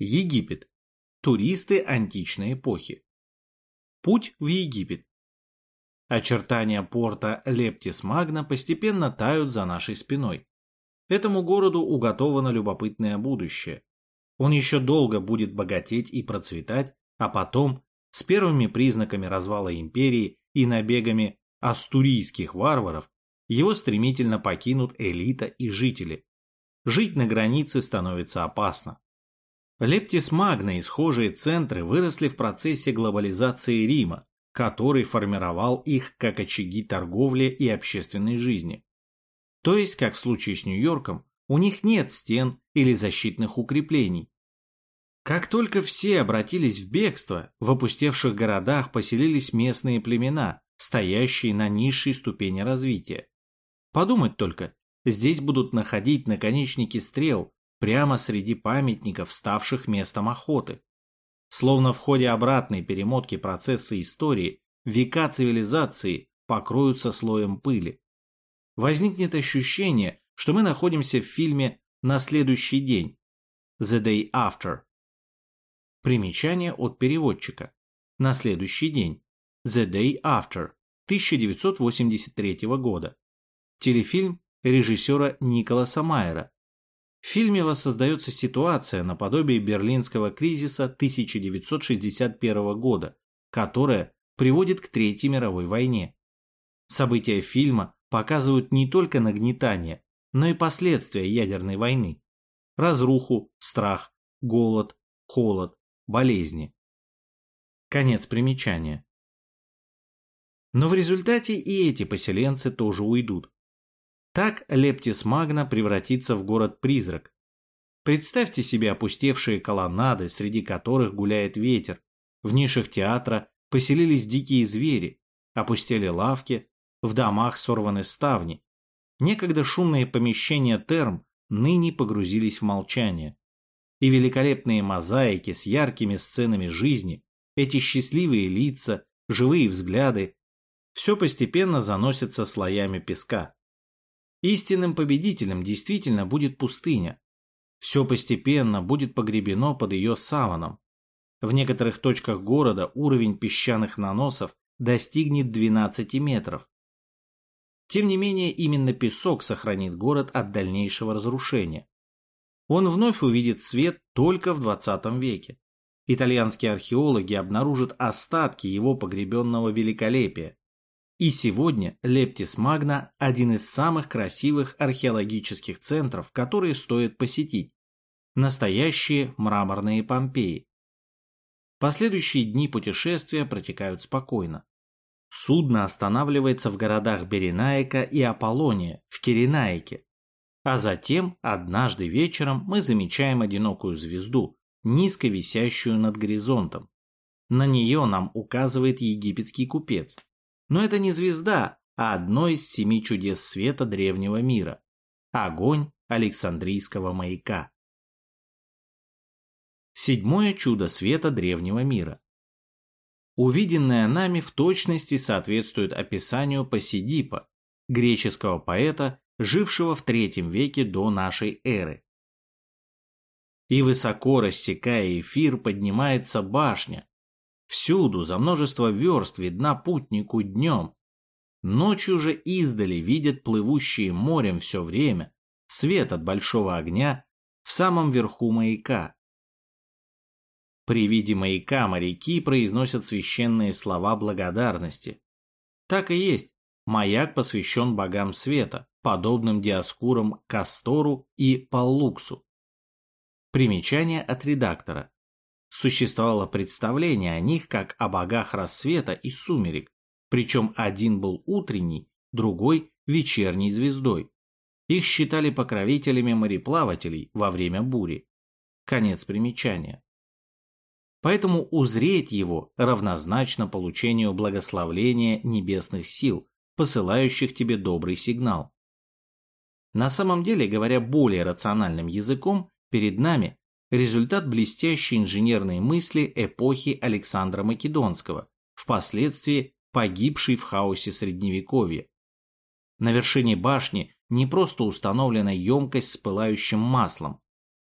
Египет. Туристы античной эпохи. Путь в Египет. Очертания порта Лептис Магна постепенно тают за нашей спиной. Этому городу уготовано любопытное будущее. Он еще долго будет богатеть и процветать, а потом, с первыми признаками развала империи и набегами астурийских варваров, его стремительно покинут элита и жители. Жить на границе становится опасно. Лептис Магна и схожие центры выросли в процессе глобализации Рима, который формировал их как очаги торговли и общественной жизни. То есть, как в случае с Нью-Йорком, у них нет стен или защитных укреплений. Как только все обратились в бегство, в опустевших городах поселились местные племена, стоящие на низшей ступени развития. Подумать только, здесь будут находить наконечники стрел прямо среди памятников, ставших местом охоты. Словно в ходе обратной перемотки процесса истории, века цивилизации покроются слоем пыли. Возникнет ощущение, что мы находимся в фильме «На следующий день» «The Day After». Примечание от переводчика. «На следующий день» «The Day After» 1983 года. Телефильм режиссера Николаса Майера. В фильме воссоздается ситуация наподобие берлинского кризиса 1961 года, которая приводит к Третьей мировой войне. События фильма показывают не только нагнетание, но и последствия ядерной войны. Разруху, страх, голод, холод, болезни. Конец примечания. Но в результате и эти поселенцы тоже уйдут. Так Лептис Магна превратится в город-призрак. Представьте себе опустевшие колоннады, среди которых гуляет ветер. В нишах театра поселились дикие звери, опустели лавки, в домах сорваны ставни. Некогда шумные помещения терм ныне погрузились в молчание. И великолепные мозаики с яркими сценами жизни, эти счастливые лица, живые взгляды, все постепенно заносится слоями песка. Истинным победителем действительно будет пустыня. Все постепенно будет погребено под ее саваном. В некоторых точках города уровень песчаных наносов достигнет 12 метров. Тем не менее, именно песок сохранит город от дальнейшего разрушения. Он вновь увидит свет только в 20 веке. Итальянские археологи обнаружат остатки его погребенного великолепия. И сегодня Лептис Магна – один из самых красивых археологических центров, которые стоит посетить. Настоящие мраморные Помпеи. Последующие дни путешествия протекают спокойно. Судно останавливается в городах Беренаика и Аполлония в Киренаике. А затем, однажды вечером, мы замечаем одинокую звезду, низко висящую над горизонтом. На нее нам указывает египетский купец. Но это не звезда, а одно из 7 чудес света древнего мира – огонь Александрийского маяка. 7 чудо света древнего мира. Увиденное нами в точности соответствует описанию Посидипа, греческого поэта, жившего в III веке до нашей эры. «И высоко рассекая эфир, поднимается башня. Всюду за множество верст видна путнику днем. Ночью же издали видят плывущие морем все время свет от большого огня в самом верху маяка. При виде маяка моряки произносят священные слова благодарности. Так и есть, маяк посвящен богам света, подобным Диоскурам Кастору и Паллуксу. Примечание от редактора. Существовало представление о них как о богах рассвета и сумерек, причем один был утренней, другой – вечерней звездой. Их считали покровителями мореплавателей во время бури. Конец примечания. Поэтому узреть его равнозначно получению благословления небесных сил, посылающих тебе добрый сигнал. На самом деле, говоря более рациональным языком, перед нами результат блестящей инженерной мысли эпохи Александра Македонского, впоследствии погибшей в хаосе Средневековья. На вершине башни не просто установлена емкость с пылающим маслом.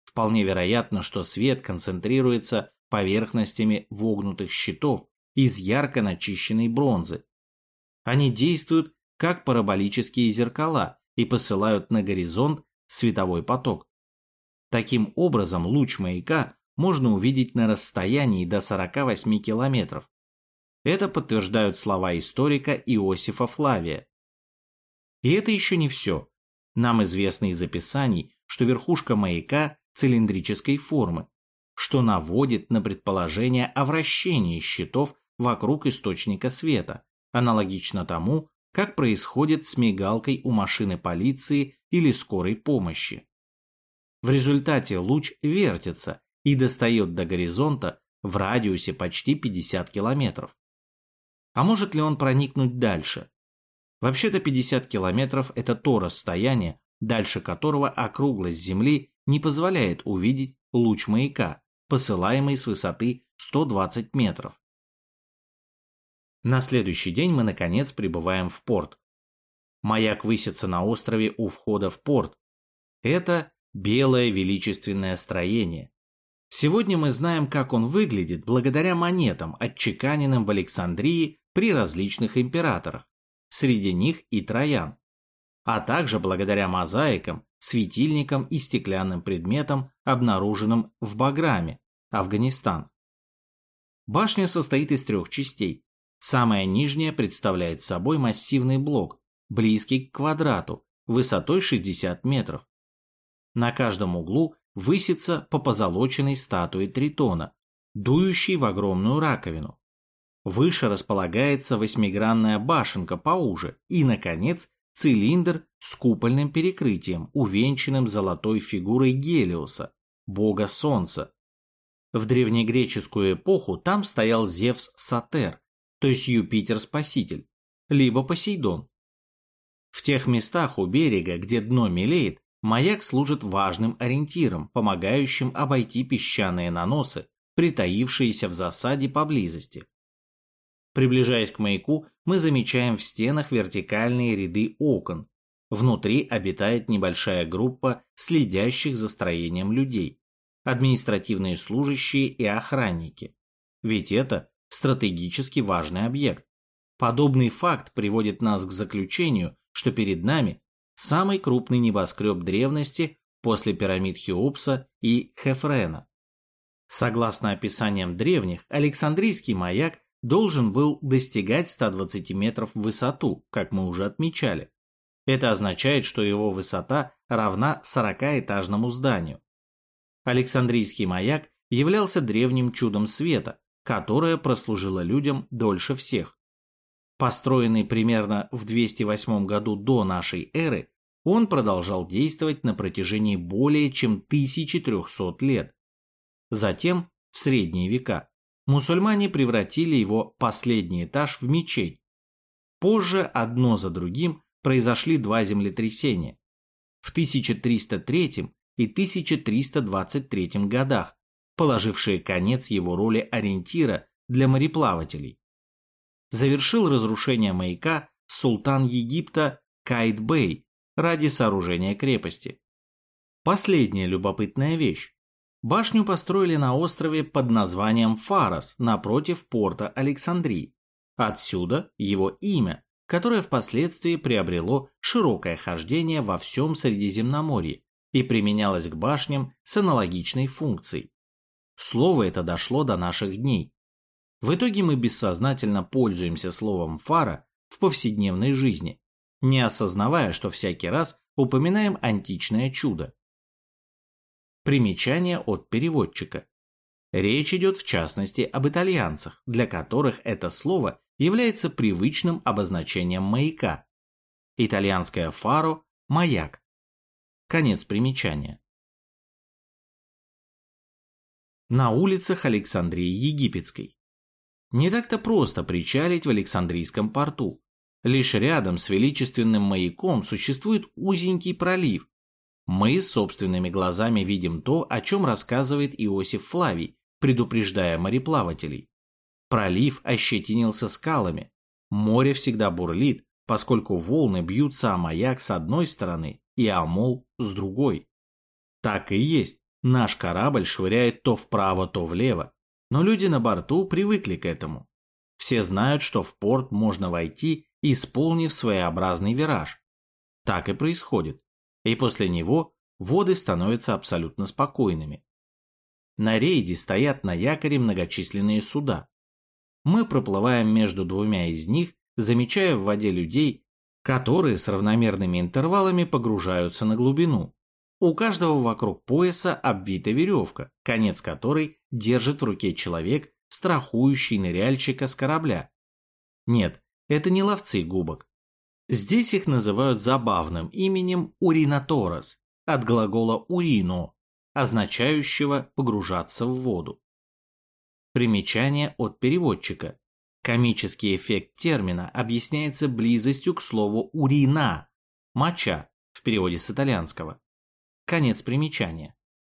Вполне вероятно, что свет концентрируется поверхностями вогнутых щитов из ярко начищенной бронзы. Они действуют как параболические зеркала и посылают на горизонт световой поток. Таким образом, луч маяка можно увидеть на расстоянии до 48 километров. Это подтверждают слова историка Иосифа Флавия. И это еще не все. Нам известно из описаний, что верхушка маяка цилиндрической формы, что наводит на предположение о вращении щитов вокруг источника света, аналогично тому, как происходит с мигалкой у машины полиции или скорой помощи. В результате луч вертится и достает до горизонта в радиусе почти 50 километров. А может ли он проникнуть дальше? Вообще-то 50 километров – это то расстояние, дальше которого округлость Земли не позволяет увидеть луч маяка, посылаемый с высоты 120 метров. На следующий день мы наконец прибываем в порт. Маяк высится на острове у входа в порт. Это белое величественное строение. Сегодня мы знаем, как он выглядит благодаря монетам, отчеканенным в Александрии при различных императорах, среди них и Троян, а также благодаря мозаикам, светильникам и стеклянным предметам, обнаруженным в Баграме, Афганистан. Башня состоит из 3 частей. Самая нижняя представляет собой массивный блок, близкий к квадрату, высотой 60 метров. На каждом углу высится по позолоченной статуе Тритона, дующей в огромную раковину. Выше располагается 8-гранная башенка поуже и, наконец, цилиндр с купольным перекрытием, увенчанным золотой фигурой Гелиоса, бога солнца. В древнегреческую эпоху там стоял Зевс Сатер, то есть Юпитер-спаситель, либо Посейдон. В тех местах у берега, где дно мелеет, маяк служит важным ориентиром, помогающим обойти песчаные наносы, притаившиеся в засаде поблизости. Приближаясь к маяку, мы замечаем в стенах вертикальные ряды окон. Внутри обитает небольшая группа следящих за строением людей, административные служащие и охранники. Ведь это стратегически важный объект. Подобный факт приводит нас к заключению, что перед нами самый крупный небоскреб древности после пирамид Хеопса и Хефрена. Согласно описаниям древних, Александрийский маяк должен был достигать 120 метров в высоту, как мы уже отмечали. Это означает, что его высота равна 40-этажному зданию. Александрийский маяк являлся древним чудом света, которое прослужило людям дольше всех. Построенный примерно в 208 году до нашей эры, он продолжал действовать на протяжении более чем 1300 лет. Затем, в средние века, мусульмане превратили его последний этаж в мечеть. Позже одно за другим произошли 2 землетрясения. В 1303 и 1323 годах, положившие конец его роли ориентира для мореплавателей. Завершил разрушение маяка султан Египта Каид-бей ради сооружения крепости. Последняя любопытная вещь. Башню построили на острове под названием Фарос напротив порта Александрии. Отсюда его имя, которое впоследствии приобрело широкое хождение во всем Средиземноморье и применялось к башням с аналогичной функцией. Слово это дошло до наших дней. В итоге мы бессознательно пользуемся словом «фара» в повседневной жизни, не осознавая, что всякий раз упоминаем античное чудо. Примечание от переводчика. Речь идет в частности об итальянцах, для которых это слово является привычным обозначением маяка. Итальянское «фаро» – маяк. Конец примечания. На улицах Александрии Египетской. Не так-то просто причалить в Александрийском порту. Лишь рядом с величественным маяком существует узенький пролив. Мы собственными глазами видим то, о чем рассказывает Иосиф Флавий, предупреждая мореплавателей. Пролив ощетинился скалами. Море всегда бурлит, поскольку волны бьются о маяк с одной стороны и о мол с другой. Так и есть. Наш корабль швыряет то вправо, то влево, но люди на борту привыкли к этому. Все знают, что в порт можно войти, исполнив своеобразный вираж. Так и происходит, и после него воды становятся абсолютно спокойными. На рейде стоят на якоре многочисленные суда. Мы проплываем между двумя из них, замечая в воде людей, которые с равномерными интервалами погружаются на глубину. У каждого вокруг пояса обвита веревка, конец которой держит в руке человек, страхующий ныряльщика с корабля. Нет, это не ловцы губок. Здесь их называют забавным именем уринаторос, от глагола урино, означающего погружаться в воду. Примечание от переводчика. Комический эффект термина объясняется близостью к слову урина, моча в переводе с итальянского. Конец примечания.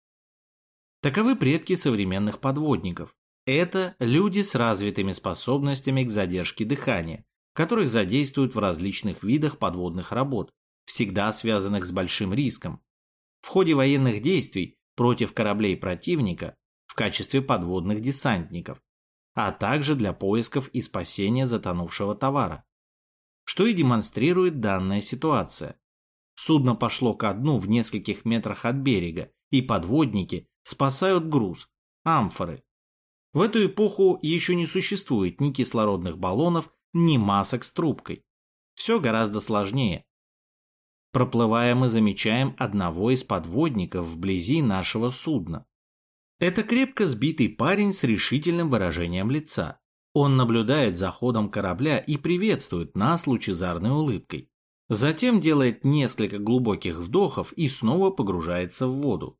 Таковы предки современных подводников. Это люди с развитыми способностями к задержке дыхания, которых задействуют в различных видах подводных работ, всегда связанных с большим риском. В ходе военных действий против кораблей противника в качестве подводных десантников, а также для поисков и спасения затонувшего товара. Что и демонстрирует данная ситуация. Судно пошло ко дну в нескольких метрах от берега, и подводники спасают груз, амфоры. В эту эпоху еще не существует ни кислородных баллонов, ни масок с трубкой. Все гораздо сложнее. Проплывая, мы замечаем одного из подводников вблизи нашего судна. Это крепко сбитый парень с решительным выражением лица. Он наблюдает за ходом корабля и приветствует нас лучезарной улыбкой. Затем делает несколько глубоких вдохов и снова погружается в воду.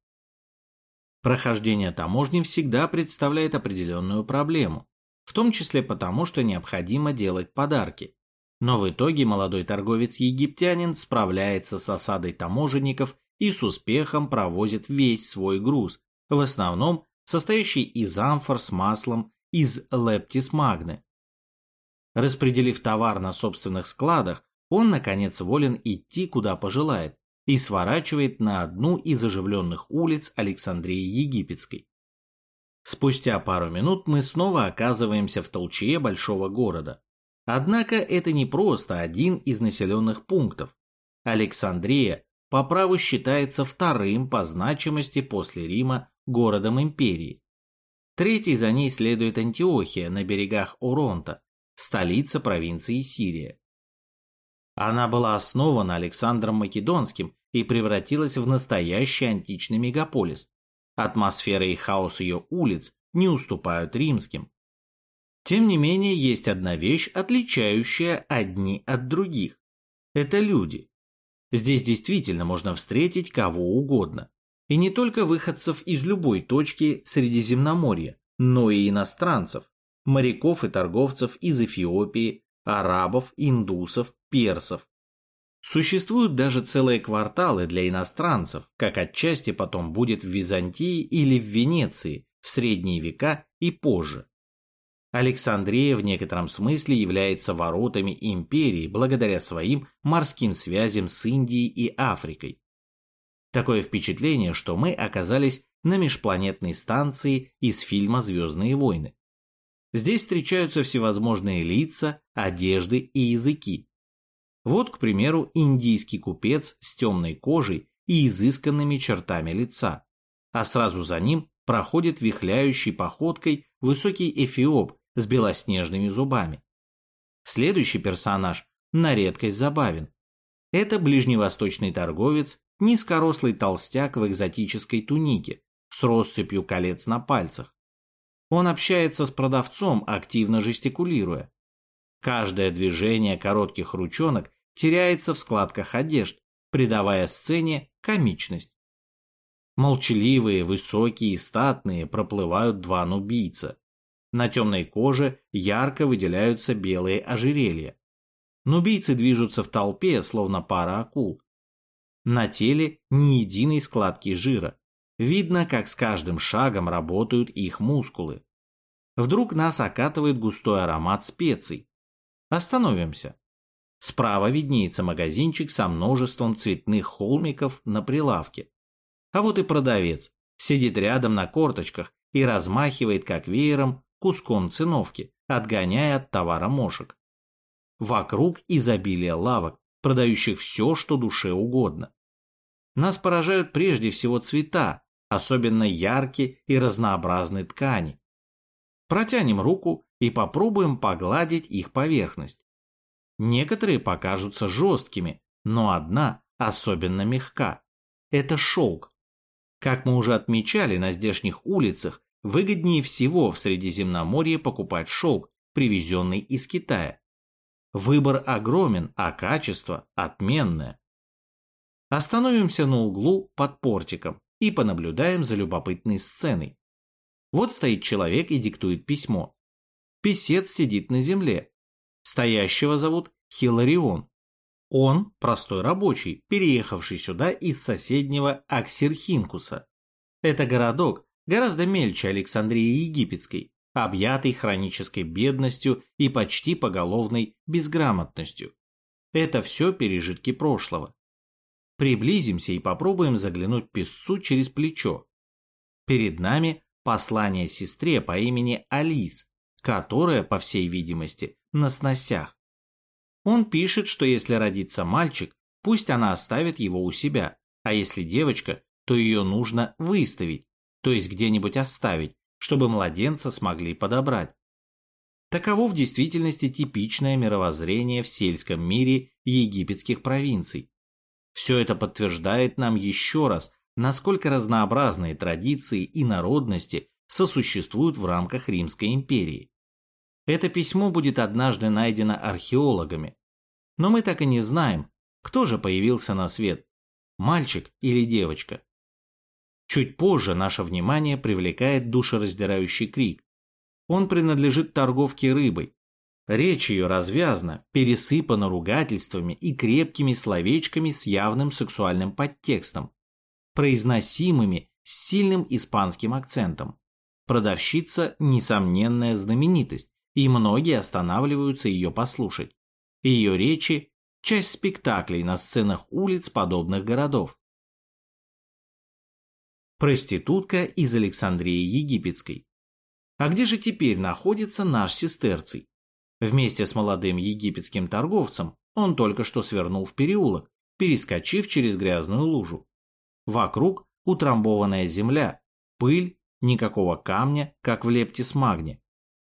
Прохождение таможни всегда представляет определенную проблему, в том числе потому, что необходимо делать подарки. Но в итоге молодой торговец-египтянин справляется с осадой таможенников и с успехом провозит весь свой груз, в основном состоящий из амфор с маслом из лептис магны. Распределив товар на собственных складах, он, наконец, волен идти, куда пожелает, и сворачивает на одну из оживленных улиц Александрии Египетской. Спустя пару минут мы снова оказываемся в толчее большого города. Однако это не просто один из населенных пунктов. Александрия по праву считается вторым по значимости после Рима городом империи. Третий за ней следует Антиохия на берегах Оронта, столица провинции Сирия. Она была основана Александром Македонским и превратилась в настоящий античный мегаполис. Атмосфера и хаос ее улиц не уступают римским. Тем не менее, есть одна вещь, отличающая одни от других. Это люди. Здесь действительно можно встретить кого угодно. И не только выходцев из любой точки Средиземноморья, но и иностранцев, моряков и торговцев из Эфиопии, арабов, индусов, персов. Существуют даже целые кварталы для иностранцев, как отчасти потом будет в Византии или в Венеции в средние века и позже. Александрия в некотором смысле является воротами империи благодаря своим морским связям с Индией и Африкой. Такое впечатление, что мы оказались на межпланетной станции из фильма «Звездные войны». Здесь встречаются всевозможные лица, одежды и языки. Вот, к примеру, индийский купец с темной кожей и изысканными чертами лица, а сразу за ним проходит вихляющей походкой высокий эфиоп с белоснежными зубами. Следующий персонаж на редкость забавен. Это ближневосточный торговец, низкорослый толстяк в экзотической тунике с россыпью колец на пальцах. Он общается с продавцом, активно жестикулируя. Каждое движение коротких ручонок теряется в складках одежд, придавая сцене комичность. Молчаливые, высокие и статные проплывают два нубийца. На темной коже ярко выделяются белые ожерелья. Нубийцы движутся в толпе, словно пара акул. На теле ни единой складки жира. Видно, как с каждым шагом работают их мускулы. Вдруг нас окатывает густой аромат специй. Остановимся. Справа виднеется магазинчик со множеством цветных холмиков на прилавке. А вот и продавец, сидит рядом на корточках и размахивает как веером куском циновки, отгоняя от товара мошек. Вокруг изобилие лавок, продающих все, что душе угодно. Нас поражают прежде всего цвета, особенно яркие и разнообразные ткани. Протянем руку и попробуем погладить их поверхность. Некоторые покажутся жесткими, но одна особенно мягка. Это шелк. Как мы уже отмечали, на здешних улицах выгоднее всего в Средиземноморье покупать шелк, привезенный из Китая. Выбор огромен, а качество отменное. Остановимся на углу под портиком и понаблюдаем за любопытной сценой. Вот стоит человек и диктует письмо. Писец сидит на земле. Стоящего зовут Хиларион. Он простой рабочий, переехавший сюда из соседнего Аксирхинкуса. Это городок гораздо мельче Александрии Египетской, объятый хронической бедностью и почти поголовной безграмотностью. Это все пережитки прошлого. Приблизимся и попробуем заглянуть писцу через плечо. Перед нами послание сестре по имени Алис, которая, по всей видимости, на сносях. Он пишет, что если родится мальчик, пусть она оставит его у себя, а если девочка, то ее нужно выставить, то есть где-нибудь оставить, чтобы младенца смогли подобрать. Таково в действительности типичное мировоззрение в сельском мире египетских провинций. Все это подтверждает нам еще раз, насколько разнообразные традиции и народности сосуществуют в рамках Римской империи. Это письмо будет однажды найдено археологами, но мы так и не знаем, кто же появился на свет, мальчик или девочка. Чуть позже наше внимание привлекает душераздирающий крик. Он принадлежит торговке рыбой. Речь ее развязна, пересыпана ругательствами и крепкими словечками с явным сексуальным подтекстом, произносимыми с сильным испанским акцентом. Продавщица – несомненная знаменитость, и многие останавливаются ее послушать. Ее речи – часть спектаклей на сценах улиц подобных городов. Проститутка из Александрии Египетской. А где же теперь находится наш сестерций? Вместе с молодым египетским торговцем он только что свернул в переулок, перескочив через грязную лужу. Вокруг утрамбованная земля, пыль, никакого камня, как в Лептис-Магне.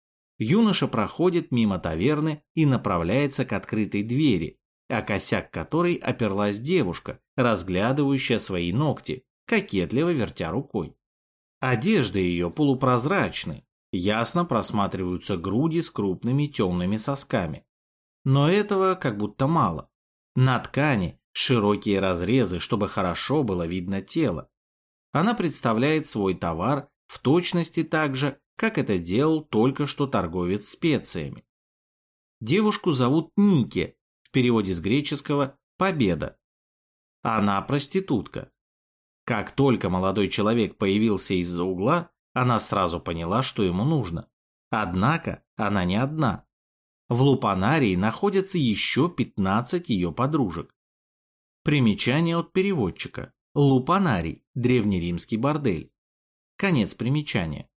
Юноша проходит мимо таверны и направляется к открытой двери, о косяк которой оперлась девушка, разглядывающая свои ногти, кокетливо вертя рукой. Одежда ее полупрозрачны, ясно просматриваются груди с крупными темными сосками. Но этого как будто мало. На ткани широкие разрезы, чтобы хорошо было видно тело. Она представляет свой товар в точности так же, как это делал только что торговец специями. Девушку зовут Нике, в переводе с греческого «победа». Она проститутка. Как только молодой человек появился из-за угла, она сразу поняла, что ему нужно. Однако она не одна. В лупанарии находятся еще 15 ее подружек. Примечание от переводчика. Лупанарий – древнеримский бордель. Конец примечания.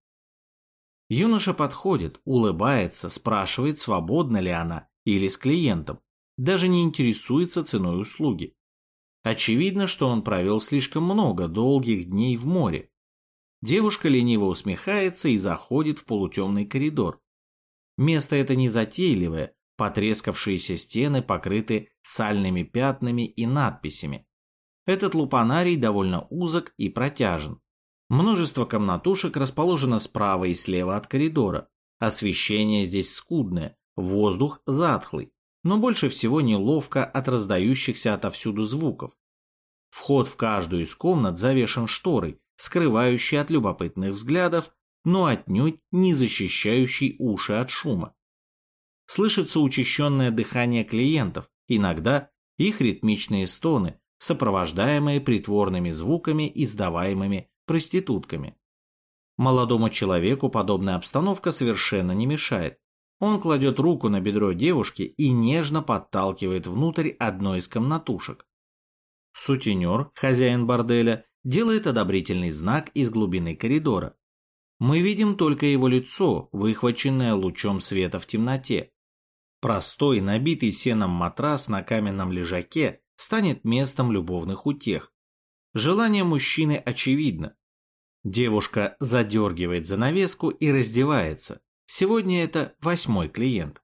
Юноша подходит, улыбается, спрашивает, свободна ли она или с клиентом, даже не интересуется ценой услуги. Очевидно, что он провел слишком много долгих дней в море. Девушка лениво усмехается и заходит в полутемный коридор. Место это незатейливое, потрескавшиеся стены покрыты сальными пятнами и надписями. Этот лупанарий довольно узок и протяжен. Множество комнатушек расположено справа и слева от коридора. Освещение здесь скудное, воздух затхлый, но больше всего неловко от раздающихся отовсюду звуков. Вход в каждую из комнат завешен шторой, скрывающей от любопытных взглядов, но отнюдь не защищающей уши от шума. Слышится учащенное дыхание клиентов, иногда их ритмичные стоны, сопровождаемые притворными звуками, издаваемыми проститутками. Молодому человеку подобная обстановка совершенно не мешает. Он кладет руку на бедро девушки и нежно подталкивает внутрь одной из комнатушек. Сутенер, хозяин борделя, делает одобрительный знак из глубины коридора. Мы видим только его лицо, выхваченное лучом света в темноте. Простой, набитый сеном матрас на каменном лежаке станет местом любовных утех. Желание мужчины очевидно. Девушка задергивает занавеску и раздевается. Сегодня это 8-й клиент.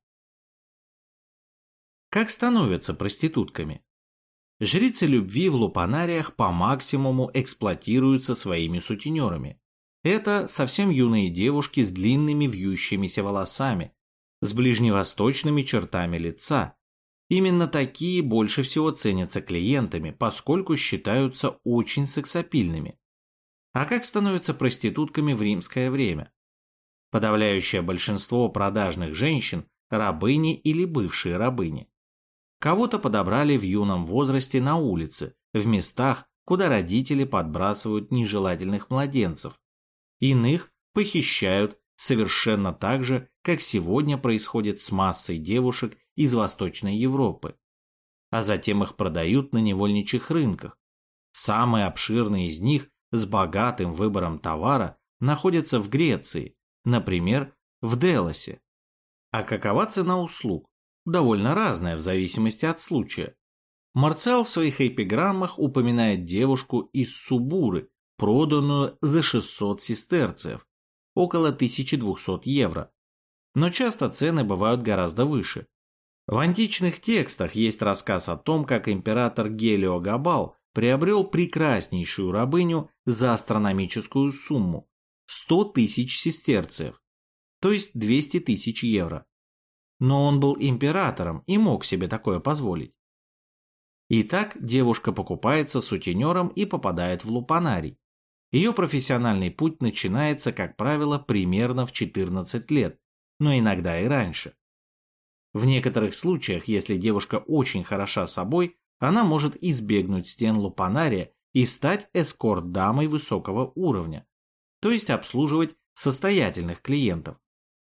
Как становятся проститутками? Жрицы любви в лупанариях по максимуму эксплуатируются своими сутенерами. Это совсем юные девушки с длинными вьющимися волосами, с ближневосточными чертами лица. Именно такие больше всего ценятся клиентами, поскольку считаются очень сексапильными. А как становятся проститутками в римское время? Подавляющее большинство продажных женщин – рабыни или бывшие рабыни. Кого-то подобрали в юном возрасте на улице, в местах, куда родители подбрасывают нежелательных младенцев. Иных похищают совершенно так же, как сегодня происходит с массой девушек из Восточной Европы. А затем их продают на невольничьих рынках. Самые обширные из них с богатым выбором товара находятся в Греции, например, в Делосе. А какова цена услуг? Довольно разная в зависимости от случая. Марциал в своих эпиграммах упоминает девушку из Субуры, проданную за 600 сестерцев, около 1200 евро. Но часто цены бывают гораздо выше. В античных текстах есть рассказ о том, как император Гелиогабал приобрел прекраснейшую рабыню за астрономическую сумму – 100 тысяч сестерцев, то есть 200 тысяч евро. Но он был императором и мог себе такое позволить. Итак, девушка покупается сутенером и попадает в лупанарий. Ее профессиональный путь начинается, как правило, примерно в 14 лет, но иногда и раньше. В некоторых случаях, если девушка очень хороша собой, она может избегнуть стен лупанария и стать эскорт-дамой высокого уровня, то есть обслуживать состоятельных клиентов.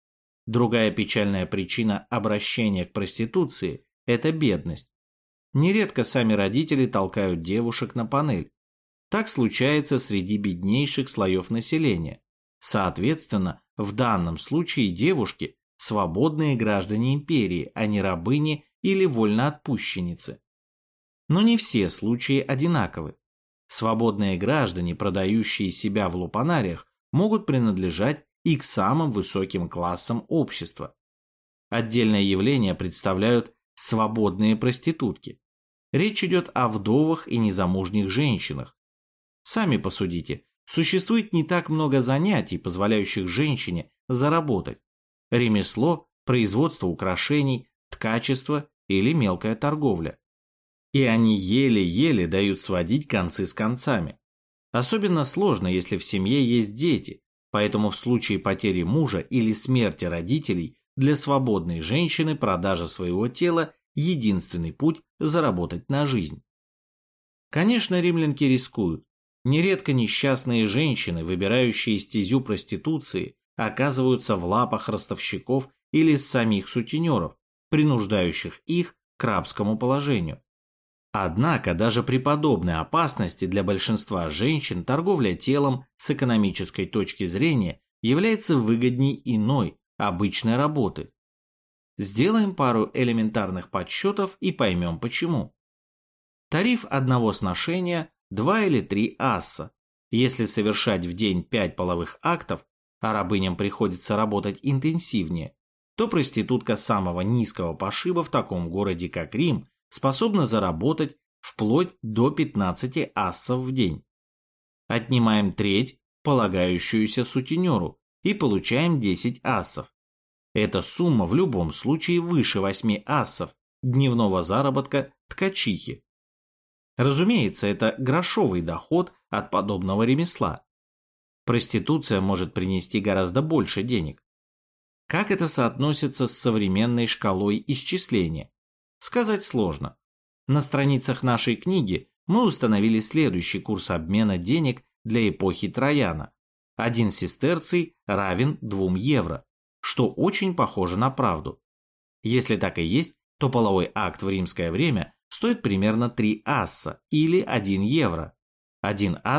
Другая печальная причина обращения к проституции – это бедность. Нередко сами родители толкают девушек на панель. Так случается среди беднейших слоев населения. Соответственно, в данном случае девушки – свободные граждане империи, а не рабыни или вольноотпущенницы. Но не все случаи одинаковы. Свободные граждане, продающие себя в лупанариях, могут принадлежать и к самым высоким классам общества. Отдельное явление представляют свободные проститутки. Речь идет о вдовах и незамужних женщинах. Сами посудите, существует не так много занятий, позволяющих женщине заработать. Ремесло, производство украшений, ткачество или мелкая торговля. И они еле-еле дают сводить концы с концами. Особенно сложно, если в семье есть дети, поэтому в случае потери мужа или смерти родителей для свободной женщины продажа своего тела – единственный путь заработать на жизнь. Конечно, римлянки рискуют. Нередко несчастные женщины, выбирающие стезю проституции, оказываются в лапах ростовщиков или самих сутенеров, принуждающих их к рабскому положению. Однако даже при подобной опасности для большинства женщин торговля телом с экономической точки зрения является выгодней иной, обычной работы. Сделаем пару элементарных подсчетов и поймем почему. Тариф одного сношения – 2 или 3 асса. Если совершать в день 5 половых актов, а рабыням приходится работать интенсивнее, то проститутка самого низкого пошиба в таком городе, как Рим, способна заработать вплоть до 15 ассов в день. Отнимаем треть, полагающуюся сутенеру, и получаем 10 ассов. Эта сумма в любом случае выше 8 ассов дневного заработка ткачихи. Разумеется, это грошовый доход от подобного ремесла. Проституция может принести гораздо больше денег. Как это соотносится с современной шкалой исчисления? Сказать сложно. На страницах нашей книги мы установили следующий курс обмена денег для эпохи Трояна. 1 сестерций равен 2 евро, что очень похоже на правду. Если так и есть, то половой акт в римское время стоит примерно 3 асса или 1 евро. 1 ас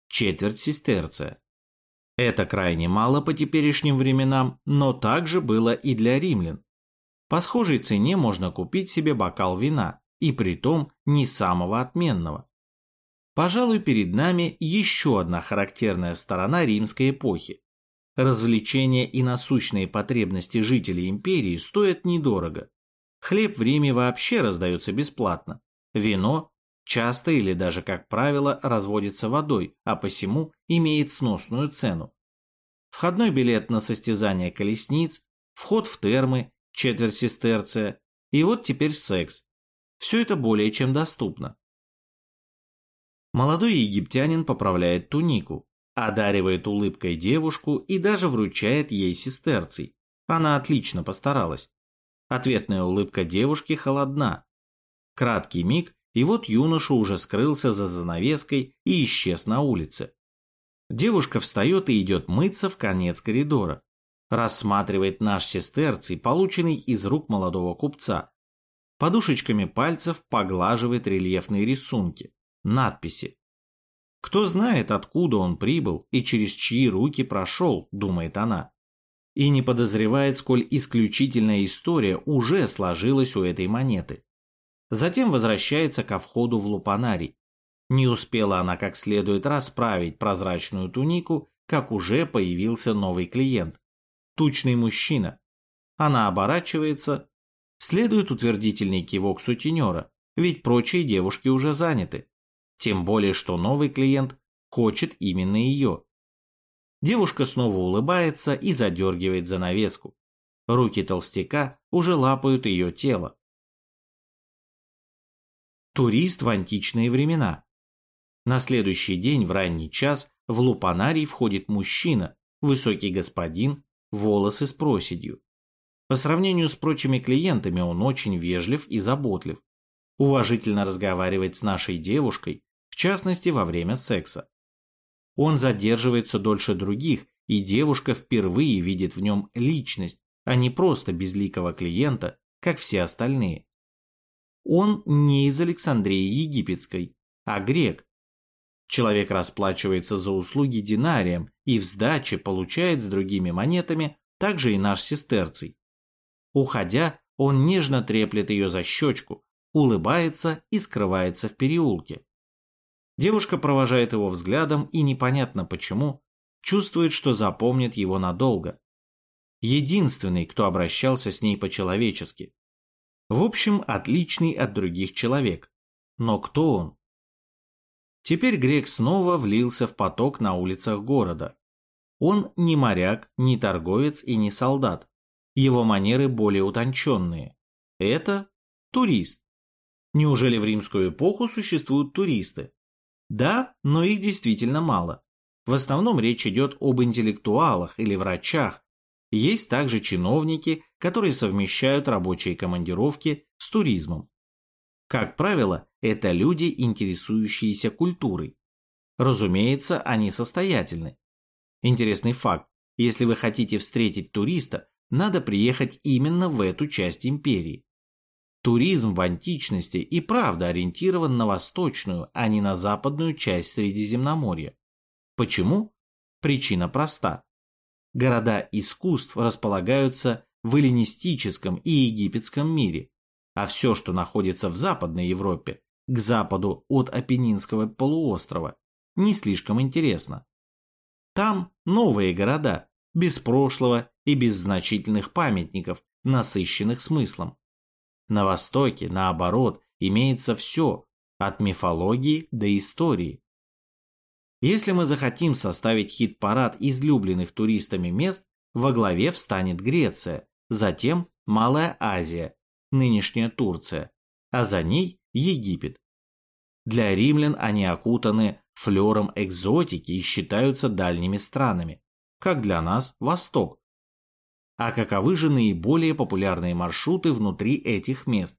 четверть сестерция. Это крайне мало по теперешним временам, но также было и для римлян. По схожей цене можно купить себе бокал вина, и притом не самого отменного. Пожалуй, перед нами еще одна характерная сторона римской эпохи. Развлечения и насущные потребности жителей империи стоят недорого. Хлеб в Риме вообще раздается бесплатно. Вино часто или даже, как правило, разводится водой, а посему имеет сносную цену. Входной билет на состязание колесниц, вход в термы, четверть сестерция, и вот теперь секс. Все это более чем доступно. Молодой египтянин поправляет тунику, одаривает улыбкой девушку и даже вручает ей сестерций. Она отлично постаралась. Ответная улыбка девушки холодна. Краткий миг, и вот юноша уже скрылся за занавеской и исчез на улице. Девушка встает и идет мыться в конец коридора. Рассматривает наш сестерций, полученный из рук молодого купца. Подушечками пальцев поглаживает рельефные рисунки, надписи. Кто знает, откуда он прибыл и через чьи руки прошел, думает она. И не подозревает, сколь исключительная история уже сложилась у этой монеты. Затем возвращается ко входу в лупанарий. Не успела она как следует расправить прозрачную тунику, как уже появился новый клиент. Тучный мужчина. Она оборачивается. Следует утвердительный кивок сутенера, ведь прочие девушки уже заняты. Тем более, что новый клиент хочет именно ее. Девушка снова улыбается и задергивает занавеску. Руки толстяка уже лапают ее тело. Турист в античные времена. На следующий день в ранний час в лупанарий входит мужчина, высокий господин, волосы с проседью. По сравнению с прочими клиентами он очень вежлив и заботлив. Уважительно разговаривает с нашей девушкой, в частности во время секса. Он задерживается дольше других, и девушка впервые видит в нем личность, а не просто безликого клиента, как все остальные. Он не из Александрии Египетской, а грек. Человек расплачивается за услуги динарием и в сдаче получает с другими монетами также и наш сестерций. Уходя, он нежно треплет ее за щечку, улыбается и скрывается в переулке. Девушка провожает его взглядом и непонятно почему чувствует, что запомнит его надолго. Единственный, кто обращался с ней по-человечески. В общем, отличный от других человек. Но кто он? Теперь грек снова влился в поток на улицах города. Он не моряк, не торговец и не солдат. Его манеры более утонченные. Это турист. Неужели в римскую эпоху существуют туристы? Да, но их действительно мало. В основном речь идет об интеллектуалах или врачах. Есть также чиновники, которые совмещают рабочие командировки с туризмом. Как правило, это люди, интересующиеся культурой. Разумеется, они состоятельны. Интересный факт: если вы хотите встретить туриста, надо приехать именно в эту часть империи. Туризм в античности и правда ориентирован на восточную, а не на западную часть Средиземноморья. Почему? Причина проста. Города искусств располагаются в эллинистическом и египетском мире, а все, что находится в Западной Европе, к западу от Апеннинского полуострова, не слишком интересно. Там новые города, без прошлого и без значительных памятников, насыщенных смыслом. На Востоке, наоборот, имеется все, от мифологии до истории. Если мы захотим составить хит-парад излюбленных туристами мест, во главе встанет Греция, затем Малая Азия, нынешняя Турция, а за ней Египет. Для римлян они окутаны флером экзотики и считаются дальними странами, как для нас Восток. А каковы же наиболее популярные маршруты внутри этих мест?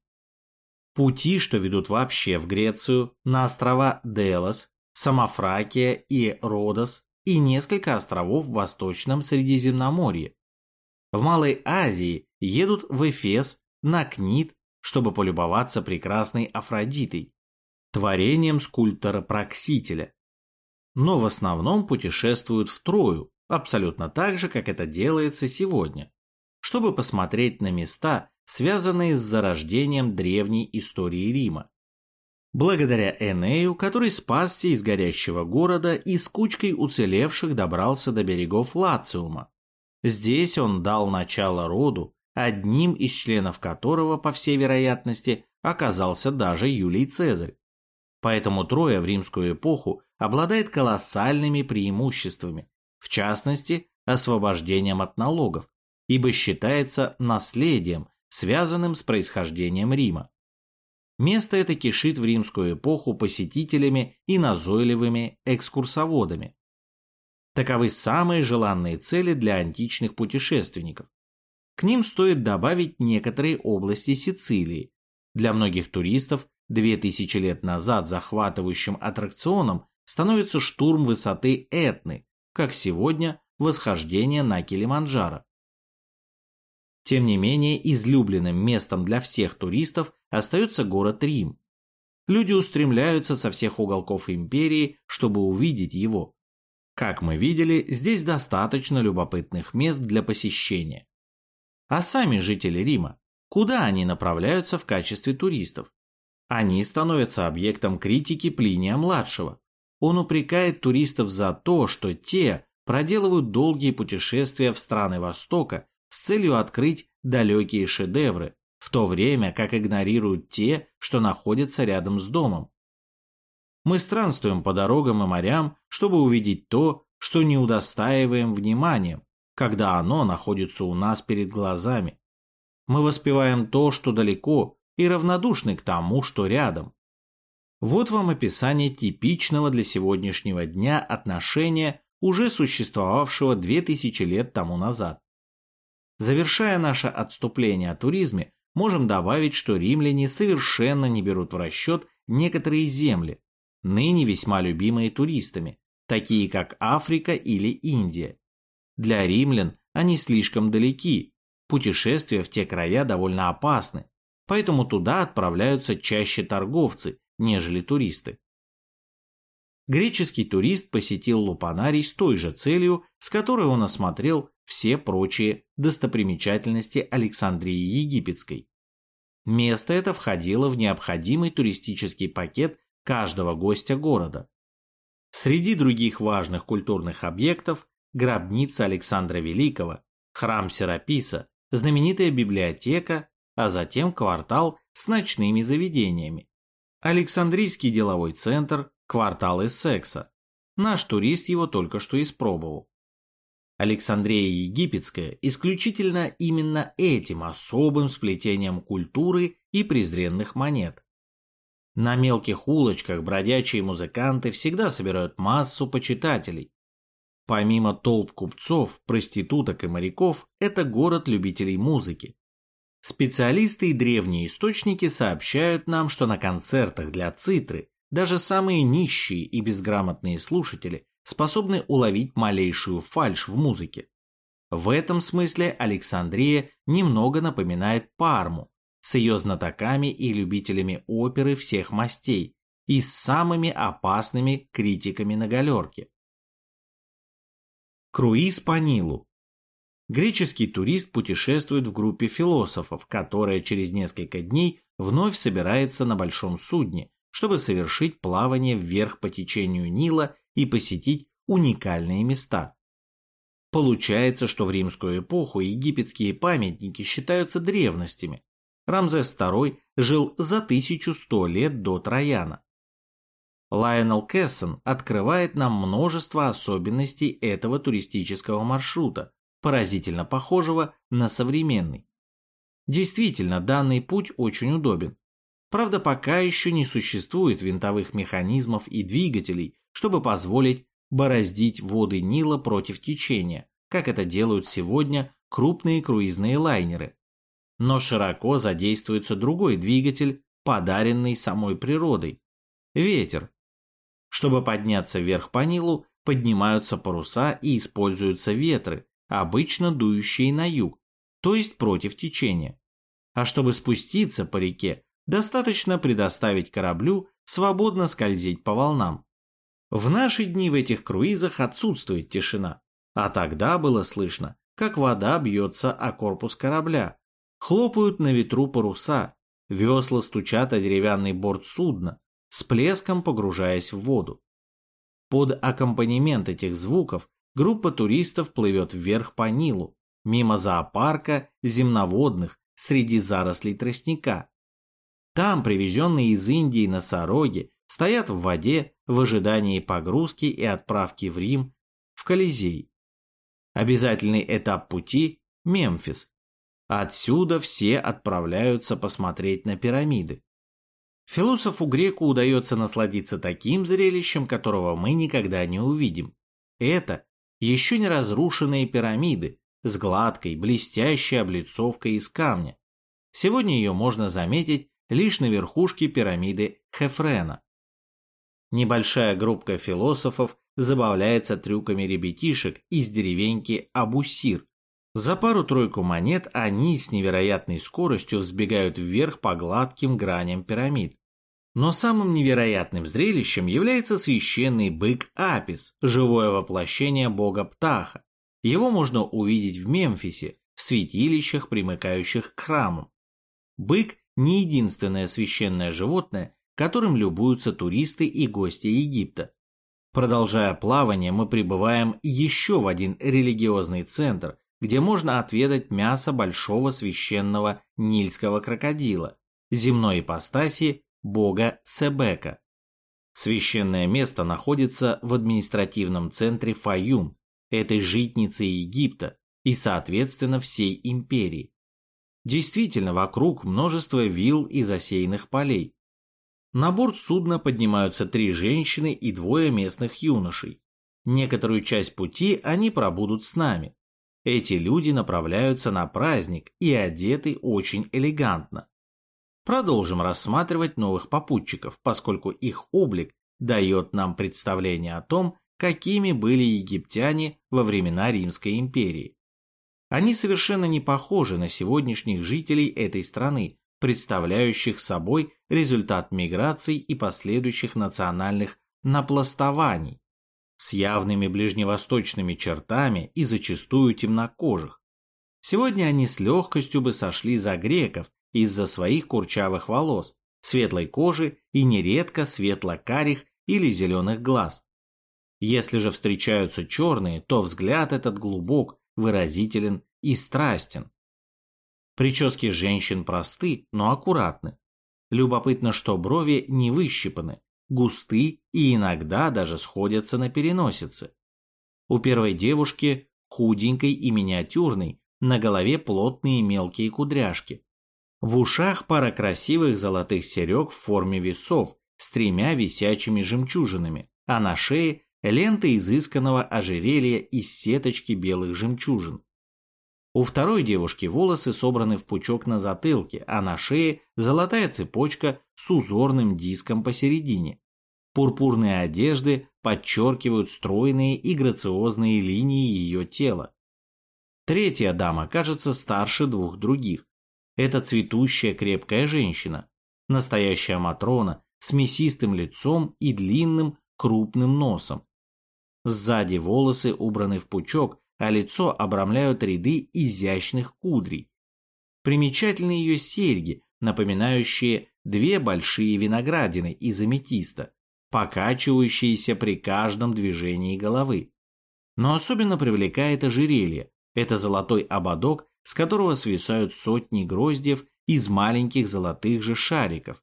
Пути, что ведут вообще в Грецию, на острова Делос, Самофракия и Родос и несколько островов в Восточном Средиземноморье. В Малой Азии едут в Эфес, на Книт, чтобы полюбоваться прекрасной Афродитой, творением скульптора Проксителя. но в основном путешествуют в Трою, абсолютно так же, как это делается сегодня, чтобы посмотреть на места, связанные с зарождением древней истории Рима. Благодаря Энею, который спасся из горящего города и с кучкой уцелевших добрался до берегов Лациума. Здесь он дал начало роду, одним из членов которого, по всей вероятности, оказался даже Юлий Цезарь. Поэтому Троя в римскую эпоху обладает колоссальными преимуществами, в частности, освобождением от налогов, ибо считается наследием, связанным с происхождением Рима. Место это кишит в римскую эпоху посетителями и назойливыми экскурсоводами. Таковы самые желанные цели для античных путешественников. К ним стоит добавить некоторые области Сицилии. Для многих туристов 2000 лет назад захватывающим аттракционом становится штурм высоты Этны, как сегодня восхождение на Килиманджаро. Тем не менее, излюбленным местом для всех туристов остается город Рим. Люди устремляются со всех уголков империи, чтобы увидеть его. Как мы видели, здесь достаточно любопытных мест для посещения. А сами жители Рима, куда они направляются в качестве туристов? Они становятся объектом критики Плиния-младшего. Он упрекает туристов за то, что те проделывают долгие путешествия в страны Востока с целью открыть далекие шедевры, в то время как игнорируют те, что находятся рядом с домом. Мы странствуем по дорогам и морям, чтобы увидеть то, что не удостаиваем вниманием, когда оно находится у нас перед глазами. Мы воспеваем то, что далеко, и равнодушны к тому, что рядом. Вот вам описание типичного для сегодняшнего дня отношения, уже существовавшего 2000 лет тому назад. Завершая наше отступление о туризме, можем добавить, что римляне совершенно не берут в расчет некоторые земли, ныне весьма любимые туристами, такие как Африка или Индия. Для римлян они слишком далеки, путешествия в те края довольно опасны, поэтому туда отправляются чаще торговцы, нежели туристы. Греческий турист посетил Лупанарий с той же целью, с которой он осмотрел все прочие достопримечательности Александрии Египетской. Место это входило в необходимый туристический пакет каждого гостя города. Среди других важных культурных объектов – гробница Александра Великого, храм Сераписа, знаменитая библиотека, а затем квартал с ночными заведениями. Александрийский деловой центр, квартал Эссекса. Наш турист его только что испробовал. Александрия Египетская исключительно именно этим особым сплетением культуры и презренных монет. На мелких улочках бродячие музыканты всегда собирают массу почитателей. Помимо толп купцов, проституток и моряков, это город любителей музыки. Специалисты и древние источники сообщают нам, что на концертах для цитры даже самые нищие и безграмотные слушатели способны уловить малейшую фальшь в музыке. В этом смысле Александрия немного напоминает Парму, с ее знатоками и любителями оперы всех мастей и с самыми опасными критиками на галерке. Круиз по Нилу. Греческий турист путешествует в группе философов, которая через несколько дней вновь собирается на большом судне, чтобы совершить плавание вверх по течению Нила и посетить уникальные места. Получается, что в римскую эпоху египетские памятники считаются древностями. Рамзес II жил за 1100 лет до Трояна. Лайонел Кессон открывает нам множество особенностей этого туристического маршрута, поразительно похожего на современный. Действительно, данный путь очень удобен. Правда, пока еще не существует винтовых механизмов и двигателей, чтобы позволить бороздить воды Нила против течения, как это делают сегодня крупные круизные лайнеры. Но широко задействуется другой двигатель, подаренный самой природой – ветер. Чтобы подняться вверх по Нилу, поднимаются паруса и используются ветры, обычно дующие на юг, то есть против течения. А чтобы спуститься по реке, достаточно предоставить кораблю свободно скользить по волнам. В наши дни в этих круизах отсутствует тишина, а тогда было слышно, как вода бьется о корпус корабля, хлопают на ветру паруса, весла стучат о деревянный борт судна, с плеском погружаясь в воду. Под аккомпанемент этих звуков группа туристов плывет вверх по Нилу, мимо зоопарка земноводных среди зарослей тростника. Там привезенные из Индии носороги стоят в воде в ожидании погрузки и отправки в Рим, в Колизей. Обязательный этап пути – Мемфис. Отсюда все отправляются посмотреть на пирамиды. Философу-греку удается насладиться таким зрелищем, которого мы никогда не увидим. Это еще не разрушенные пирамиды с гладкой, блестящей облицовкой из камня. Сегодня ее можно заметить лишь на верхушке пирамиды Хефрена. Небольшая группа философов забавляется трюками ребятишек из деревеньки Абусир. За пару-тройку монет они с невероятной скоростью взбегают вверх по гладким граням пирамид. Но самым невероятным зрелищем является священный бык Апис, живое воплощение бога Птаха. Его можно увидеть в Мемфисе, в святилищах, примыкающих к храмам. Бык – не единственное священное животное, которым любуются туристы и гости Египта. Продолжая плавание, мы прибываем еще в один религиозный центр, где можно отведать мясо большого священного нильского крокодила, земной ипостаси бога Себека. Священное место находится в административном центре Фаюм, этой житницы Египта и, соответственно, всей империи. Действительно, вокруг множество вилл и засеянных полей. На борт судна поднимаются 3 женщины и 2 местных юношей. Некоторую часть пути они пробудут с нами. Эти люди направляются на праздник и одеты очень элегантно. Продолжим рассматривать новых попутчиков, поскольку их облик дает нам представление о том, какими были египтяне во времена Римской империи. Они совершенно не похожи на сегодняшних жителей этой страны, представляющих собой результат миграций и последующих национальных напластований, с явными ближневосточными чертами и зачастую темнокожих. Сегодня они с легкостью бы сошли за греков из-за своих курчавых волос, светлой кожи и нередко светло-карих или зеленых глаз. Если же встречаются черные, то взгляд этот глубок, выразителен и страстен. Прически женщин просты, но аккуратны. Любопытно, что брови не выщипаны, густы и иногда даже сходятся на переносице. У первой девушки, худенькой и миниатюрной, на голове плотные мелкие кудряшки. В ушах пара красивых золотых серег в форме весов с 3 висячими жемчужинами, а на шее лента изысканного ожерелья из сеточки белых жемчужин. У второй девушки волосы собраны в пучок на затылке, а на шее золотая цепочка с узорным диском посередине. Пурпурные одежды подчеркивают стройные и грациозные линии ее тела. Третья дама кажется старше 2 других. Это цветущая крепкая женщина, настоящая матрона с мясистым лицом и длинным крупным носом. Сзади волосы убраны в пучок, а лицо обрамляют ряды изящных кудрей. Примечательны ее серьги, напоминающие 2 большие виноградины из аметиста, покачивающиеся при каждом движении головы. Но особенно привлекает ожерелье. Это золотой ободок, с которого свисают сотни гроздьев из маленьких золотых же шариков.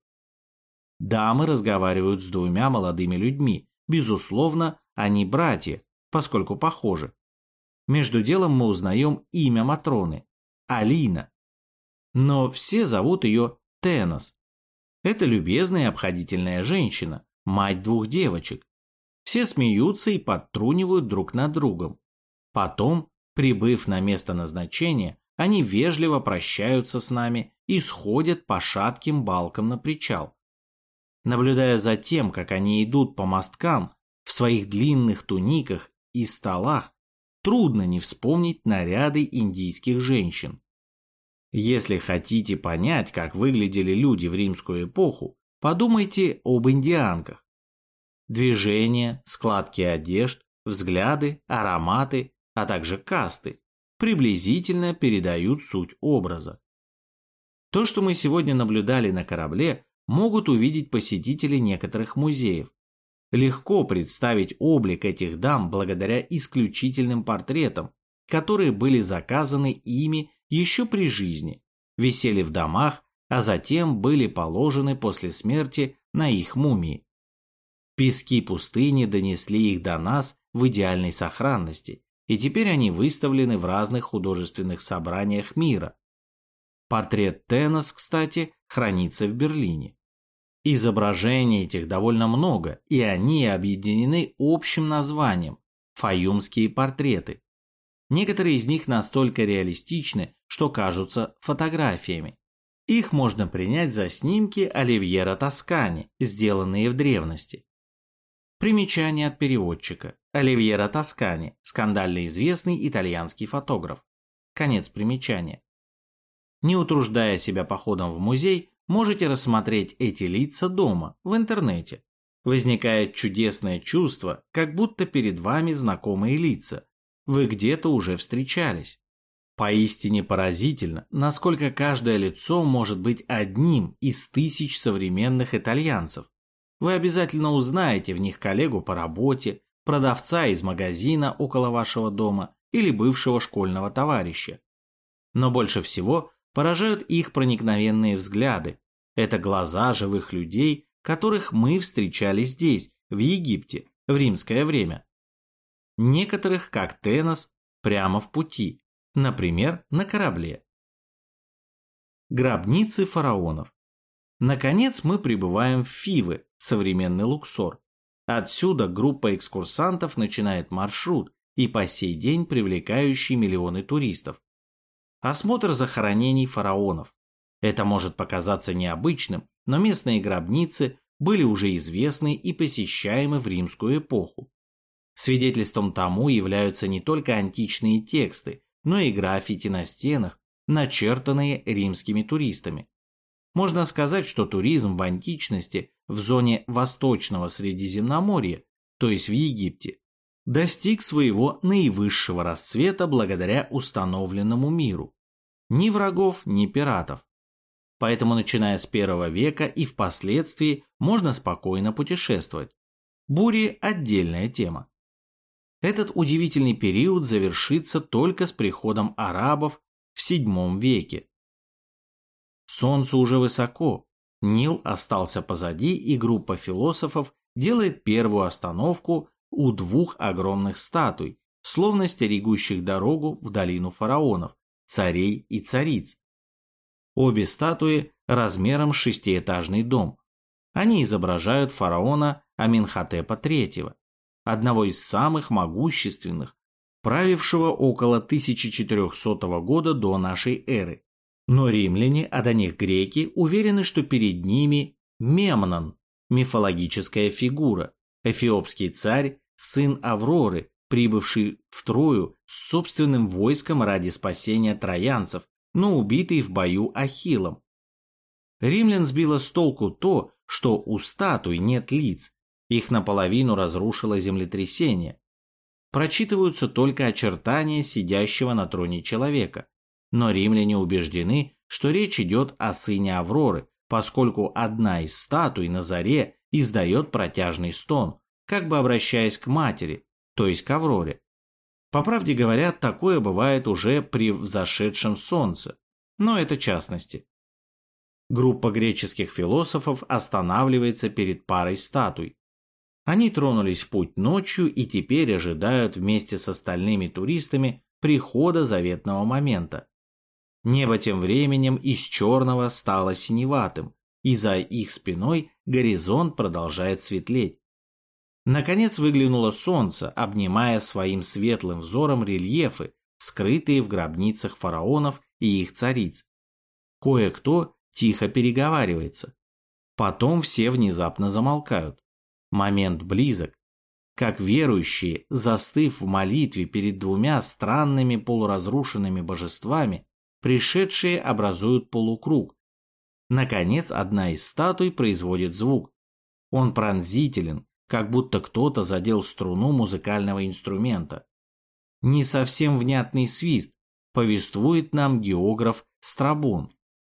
Дамы разговаривают с 2 молодыми людьми. Безусловно, они братья, поскольку похожи. Между делом мы узнаем имя Матроны – Алина. Но все зовут ее Тенос. Это любезная и обходительная женщина, мать 2 девочек. Все смеются и подтрунивают друг над другом. Потом, прибыв на место назначения, они вежливо прощаются с нами и сходят по шатким балкам на причал. Наблюдая за тем, как они идут по мосткам в своих длинных туниках и столах, трудно не вспомнить наряды индийских женщин. Если хотите понять, как выглядели люди в римскую эпоху, подумайте об индианках. движения, складки одежд, взгляды, ароматы, а также касты приблизительно передают суть образа. То, что мы сегодня наблюдали на корабле, могут увидеть посетители некоторых музеев. Легко представить облик этих дам благодаря исключительным портретам, которые были заказаны ими еще при жизни, висели в домах, а затем были положены после смерти на их мумии. Пески пустыни донесли их до нас в идеальной сохранности, и теперь они выставлены в разных художественных собраниях мира. Портрет Тенос, кстати, хранится в Берлине. Изображений этих довольно много, и они объединены общим названием – фаюмские портреты. Некоторые из них настолько реалистичны, что кажутся фотографиями. Их можно принять за снимки Оливьера Тоскани, сделанные в древности. Примечание от переводчика. Оливьера Тоскани, скандально известный итальянский фотограф. Конец примечания. Не утруждая себя походом в музей, можете рассмотреть эти лица дома, в интернете. Возникает чудесное чувство, как будто перед вами знакомые лица. Вы где-то уже встречались. Поистине поразительно, насколько каждое лицо может быть одним из тысяч современных итальянцев. Вы обязательно узнаете в них коллегу по работе, продавца из магазина около вашего дома или бывшего школьного товарища. Но больше всего поражают их проникновенные взгляды. Это глаза живых людей, которых мы встречали здесь, в Египте, в римское время. Некоторых, как Тенос, прямо в пути, например, на корабле. Гробницы фараонов. Наконец мы прибываем в Фивы, современный Луксор. Отсюда группа экскурсантов начинает маршрут, и по сей день привлекающий миллионы туристов. Осмотр захоронений фараонов. Это может показаться необычным, но местные гробницы были уже известны и посещаемы в римскую эпоху. Свидетельством тому являются не только античные тексты, но и граффити на стенах, начертанные римскими туристами. Можно сказать, что туризм в античности в зоне Восточного Средиземноморья, то есть в Египте, достиг своего наивысшего расцвета благодаря установленному миру. Ни врагов, ни пиратов. Поэтому, начиная с 1 века и впоследствии, можно спокойно путешествовать. Бури – отдельная тема. Этот удивительный период завершится только с приходом арабов в VII веке. Солнце уже высоко, Нил остался позади, и группа философов делает первую остановку у двух огромных статуй, словно стерегущих дорогу в долину фараонов, царей и цариц. Обе статуи размером с шестиэтажный дом. Они изображают фараона Аменхотепа III, одного из самых могущественных, правившего около 1400 года до нашей эры. Но римляне, а до них греки, уверены, что перед ними Мемнон, мифологическая фигура, эфиопский царь, сын Авроры, прибывший в Трою с собственным войском ради спасения троянцев, но убитый в бою Ахиллом. Римлян сбило с толку то, что у статуй нет лиц, их наполовину разрушило землетрясение. Прочитываются только очертания сидящего на троне человека. Но римляне убеждены, что речь идет о сыне Авроры, поскольку одна из статуй на заре издает протяжный стон, как бы обращаясь к матери, то есть к Авроре. По правде говоря, такое бывает уже при взошедшем солнце, но это частности. Группа греческих философов останавливается перед парой статуй. Они тронулись в путь ночью и теперь ожидают вместе с остальными туристами прихода заветного момента. Небо тем временем из черного стало синеватым, и за их спиной горизонт продолжает светлеть. Наконец выглянуло солнце, обнимая своим светлым взором рельефы, скрытые в гробницах фараонов и их цариц. Кое-кто тихо переговаривается. Потом все внезапно замолкают. Момент близок. Как верующие, застыв в молитве перед двумя странными полуразрушенными божествами, пришедшие образуют полукруг. Наконец, одна из статуй производит звук. Он пронзителен, как будто кто-то задел струну музыкального инструмента. Не совсем внятный свист повествует нам географ Страбон.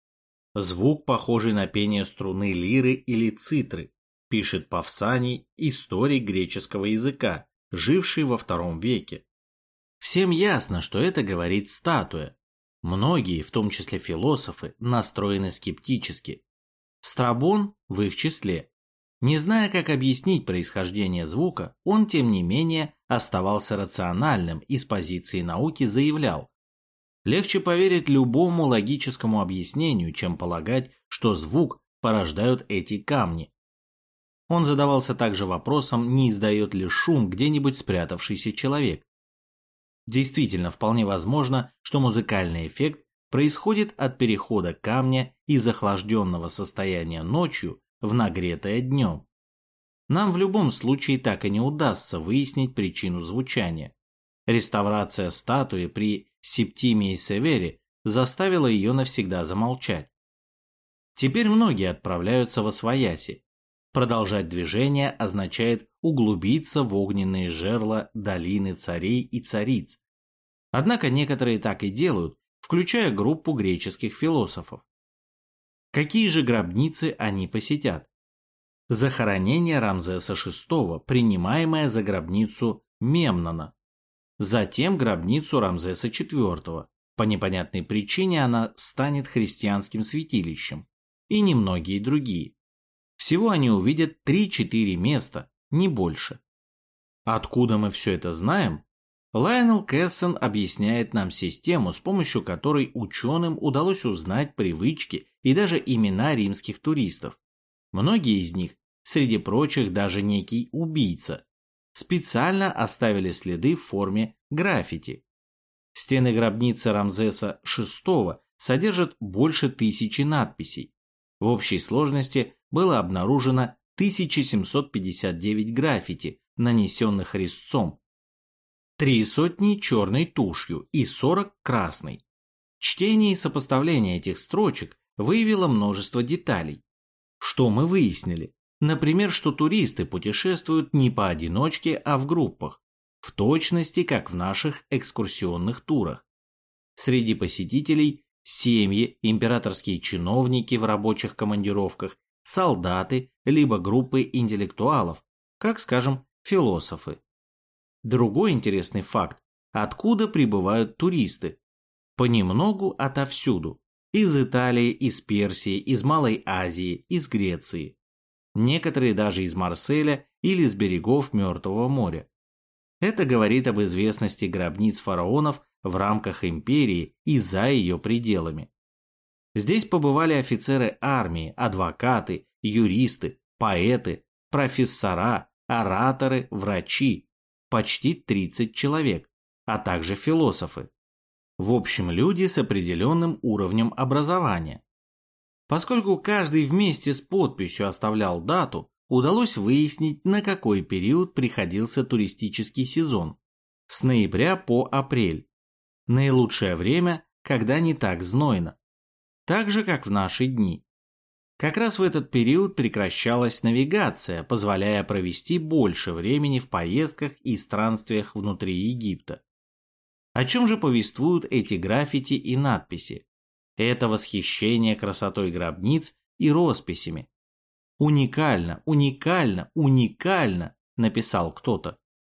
Звук, похожий на пение струны лиры или цитры, пишет Павсаний, историк греческого языка, живший во II веке. Всем ясно, что это говорит статуя. Многие, в том числе философы, настроены скептически. Страбон в их числе. Не зная, как объяснить происхождение звука, он, тем не менее, оставался рациональным и с позиции науки заявлял: легче поверить любому логическому объяснению, чем полагать, что звук порождают эти камни. Он задавался также вопросом, не издает ли шум где-нибудь спрятавшийся человек. Действительно, вполне возможно, что музыкальный эффект происходит от перехода камня из охлажденного состояния ночью в нагретое днем. Нам в любом случае так и не удастся выяснить причину звучания. Реставрация статуи при Септимии Севере заставила ее навсегда замолчать. Теперь многие отправляются восвояси. Продолжать движение означает углубиться в огненные жерла долины царей и цариц. Однако некоторые так и делают, включая группу греческих философов. Какие же гробницы они посетят? Захоронение Рамзеса VI, принимаемое за гробницу Мемнона. Затем гробницу Рамзеса IV. По непонятной причине она станет христианским святилищем. И немногие другие. Всего они увидят 3-4 места, не больше. Откуда мы все это знаем? Лайонел Кэссон объясняет нам систему, с помощью которой ученым удалось узнать привычки и даже имена римских туристов. Многие из них, среди прочих даже некий убийца, специально оставили следы в форме граффити. Стены гробницы Рамзеса VI содержат больше 1000 надписей. В общей сложности было обнаружено 1759 граффити, нанесенных резцом, 300 черной тушью и 40 красной. Чтение и сопоставление этих строчек выявило множество деталей. Что мы выяснили? Например, что туристы путешествуют не поодиночке, а в группах, в точности, как в наших экскурсионных турах. Среди посетителей семьи, императорские чиновники в рабочих командировках, солдаты, либо группы интеллектуалов, как, скажем, философы. Другой интересный факт – откуда прибывают туристы? Понемногу отовсюду. Из Италии, из Персии, из Малой Азии, из Греции. Некоторые даже из Марселя или с берегов Мертвого моря. Это говорит об известности гробниц фараонов в рамках империи и за ее пределами. Здесь побывали офицеры армии, адвокаты, юристы, поэты, профессора, ораторы, врачи, почти 30 человек, а также философы. В общем, люди с определенным уровнем образования. Поскольку каждый вместе с подписью оставлял дату, удалось выяснить, на какой период приходился туристический сезон. С ноября по апрель. Наилучшее время, когда не так знойно. Так же, как в наши дни. Как раз в этот период прекращалась навигация, позволяя провести больше времени в поездках и странствиях внутри Египта. О чем же повествуют эти граффити и надписи? Это восхищение красотой гробниц и росписями. «Уникально, уникально, уникально», написал кто-то.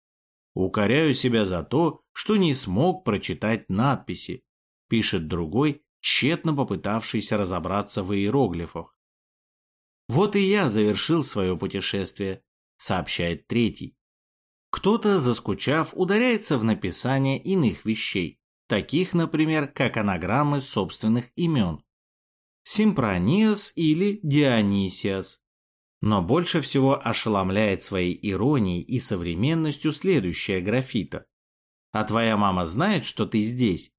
«Укоряю себя за то, что не смог прочитать надписи», пишет другой, тщетно попытавшийся разобраться в иероглифах. «Вот и я завершил свое путешествие», сообщает третий. Кто-то, заскучав, ударяется в написание иных вещей, таких, например, как анаграммы собственных имен. Симпрониос или Дионисиос. Но больше всего ошеломляет своей иронией и современностью следующая граффита. «А твоя мама знает, что ты здесь?»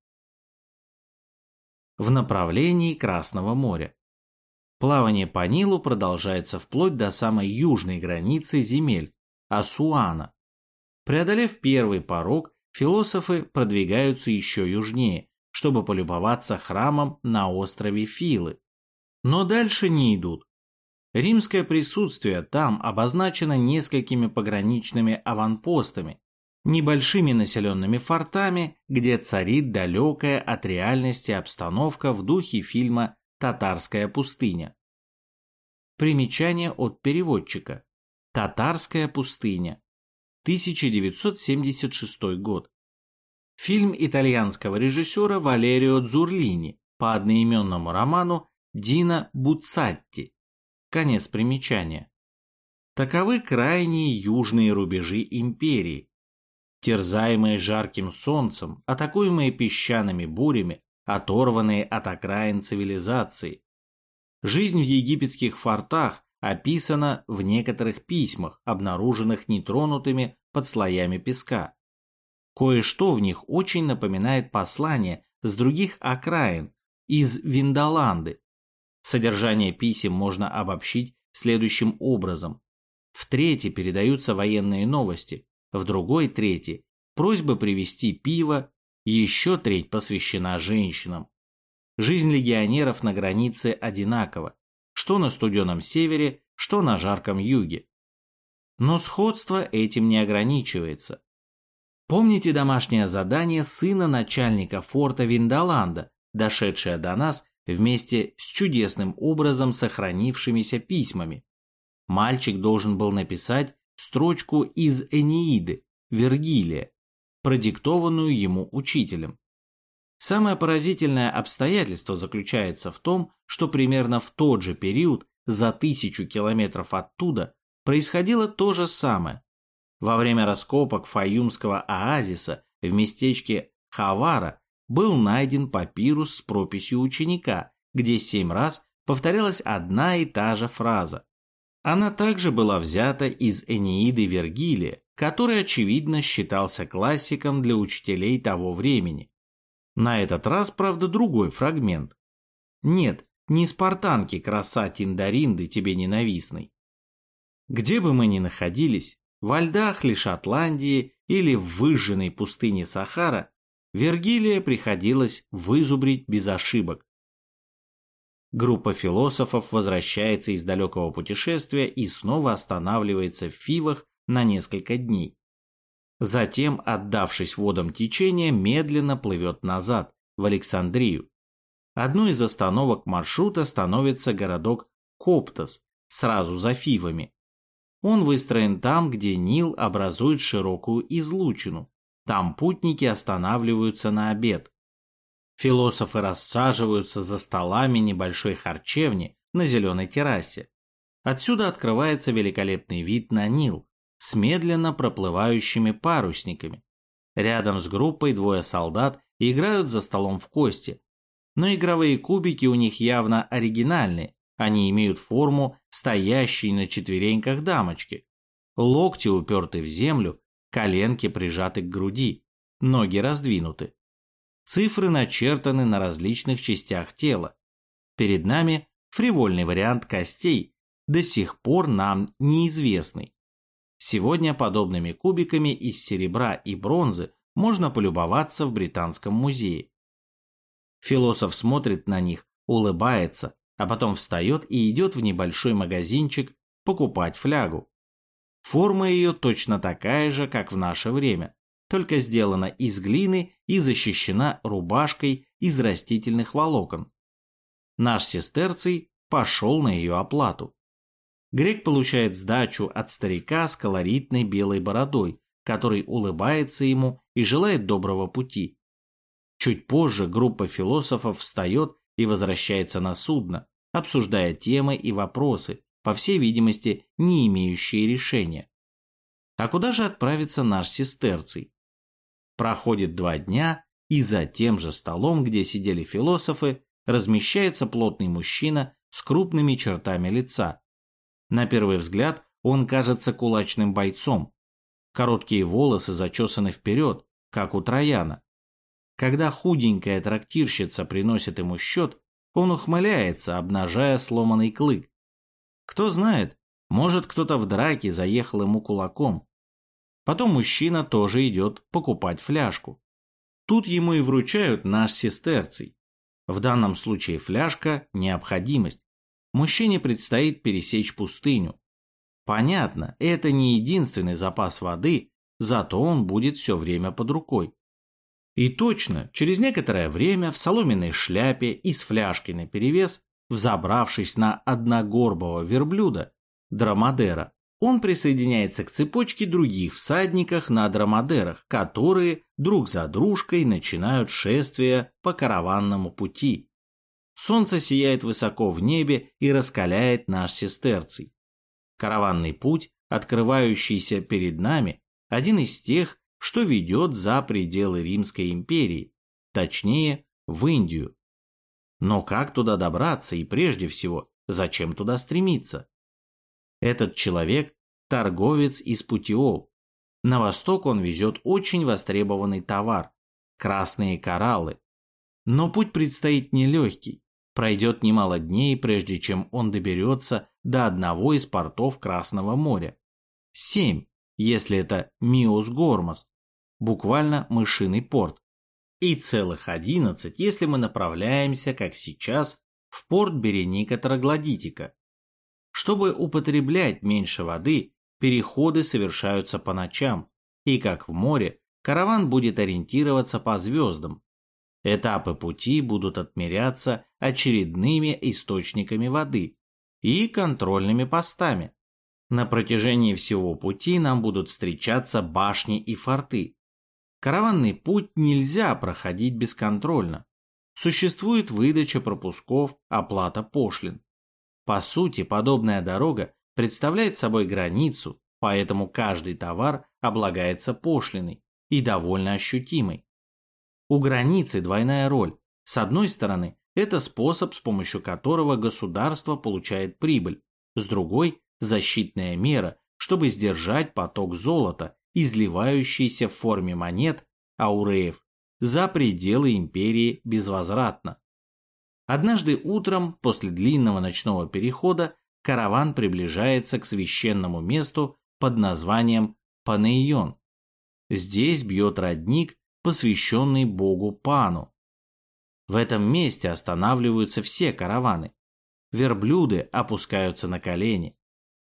В направлении Красного моря. Плавание по Нилу продолжается вплоть до самой южной границы земель – Асуана. Преодолев первый порог, философы продвигаются еще южнее, чтобы полюбоваться храмом на острове Филы. Но дальше не идут. Римское присутствие там обозначено несколькими пограничными аванпостами, небольшими населенными фортами, где царит далекая от реальности обстановка в духе фильма «Татарская пустыня». Примечание от переводчика. «Татарская пустыня», 1976 год. Фильм итальянского режиссера Валерио Дзурлини по одноименному роману Дино Буццатти. Конец примечания. Таковы крайние южные рубежи империи. Терзаемые жарким солнцем, атакуемые песчаными бурями, оторванные от окраин цивилизации. Жизнь в египетских фортах описана в некоторых письмах, обнаруженных нетронутыми под слоями песка. Кое-что в них очень напоминает послания с других окраин, из Виндоланды. Содержание писем можно обобщить следующим образом. В трети передаются военные новости, в другой трети – просьба привезти пиво, еще треть посвящена женщинам. Жизнь легионеров на границе одинакова, что на студеном севере, что на жарком юге. Но сходство этим не ограничивается. Помните домашнее задание сына начальника форта Виндоланда, дошедшее до нас вместе с чудесным образом сохранившимися письмами? Мальчик должен был написать строчку из Энеиды, Вергилия, продиктованную ему учителем. Самое поразительное обстоятельство заключается в том, что примерно в тот же период, за 1000 километров оттуда, происходило то же самое. Во время раскопок Фаюмского оазиса в местечке Хавара был найден папирус с прописью ученика, где 7 раз повторялась одна и та же фраза. Она также была взята из Энеиды Вергилия, который, очевидно, считался классиком для учителей того времени. На этот раз, правда, другой фрагмент. Нет, не спартанки краса Тиндаринды тебе ненавистной. Где бы мы ни находились, во льдах ли Шотландии или в выжженной пустыне Сахара, Вергилия приходилось вызубрить без ошибок. Группа философов возвращается из далекого путешествия и снова останавливается в Фивах на несколько дней. Затем, отдавшись водам течения, медленно плывет назад, в Александрию. Одной из остановок маршрута становится городок Коптос, сразу за Фивами. Он выстроен там, где Нил образует широкую излучину. Там путники останавливаются на обед. Философы рассаживаются за столами небольшой харчевни на зеленой террасе. Отсюда открывается великолепный вид на Нил с медленно проплывающими парусниками. Рядом с группой двое солдат играют за столом в кости. Но игровые кубики у них явно оригинальные. Они имеют форму стоящей на четвереньках дамочки. Локти уперты в землю, коленки прижаты к груди, ноги раздвинуты. Цифры начертаны на различных частях тела. Перед нами фривольный вариант костей, до сих пор нам неизвестный. Сегодня подобными кубиками из серебра и бронзы можно полюбоваться в Британском музее. Философ смотрит на них, улыбается, а потом встает и идет в небольшой магазинчик покупать флягу. Форма ее точно такая же, как в наше время, только сделана из глины и защищена рубашкой из растительных волокон. Наш сестерций пошел на ее оплату. Грек получает сдачу от старика с колоритной белой бородой, который улыбается ему и желает доброго пути. Чуть позже группа философов встает и возвращается на судно, обсуждая темы и вопросы, по всей видимости, не имеющие решения. А куда же отправится наш сестерций? Проходит 2 дня, и за тем же столом, где сидели философы, размещается плотный мужчина с крупными чертами лица. На первый взгляд он кажется кулачным бойцом. Короткие волосы зачесаны вперед, как у Трояна. Когда худенькая трактирщица приносит ему счет, он ухмыляется, обнажая сломанный клык. Кто знает, может, кто-то в драке заехал ему кулаком. Потом мужчина тоже идет покупать фляжку. Тут ему и вручают наш сестерций. В данном случае фляжка – необходимость. мужчине предстоит пересечь пустыню. Понятно, это не единственный запас воды, зато он будет все время под рукой. И точно, через некоторое время в соломенной шляпе и с фляжкой наперевес, взобравшись на одногорбого верблюда, дромадера, он присоединяется к цепочке других всадников на дромадерах, которые друг за дружкой начинают шествие по караванному пути. Солнце сияет высоко в небе и раскаляет наш сестерций. Караванный путь, открывающийся перед нами, один из тех, что ведет за пределы Римской империи, точнее, в Индию. Но как туда добраться и прежде всего, зачем туда стремиться? Этот человек – торговец из Путиол. На восток он везет очень востребованный товар – красные кораллы. Но путь предстоит нелегкий. Пройдет немало дней, прежде чем он доберется до одного из портов Красного моря. 7, если это Миос-Гормос, буквально мышиный порт. И целых 11, если мы направляемся, как сейчас, в порт Береника Троглодитика. Чтобы употреблять меньше воды, переходы совершаются по ночам, и как в море, караван будет ориентироваться по звездам. Этапы пути будут отмеряться очередными источниками воды и контрольными постами. На протяжении всего пути нам будут встречаться башни и форты. Караванный путь нельзя проходить бесконтрольно. Существует выдача пропусков, оплата пошлин. По сути, подобная дорога представляет собой границу, поэтому каждый товар облагается пошлиной и довольно ощутимой. У границы двойная роль. С одной стороны, это способ, с помощью которого государство получает прибыль. С другой – защитная мера, чтобы сдержать поток золота, изливающийся в форме монет, ауреев, за пределы империи безвозвратно. Однажды утром, после длинного ночного перехода, караван приближается к священному месту под названием Панейон. Здесь бьет родник, посвященный богу Пану. В этом месте останавливаются все караваны. Верблюды опускаются на колени.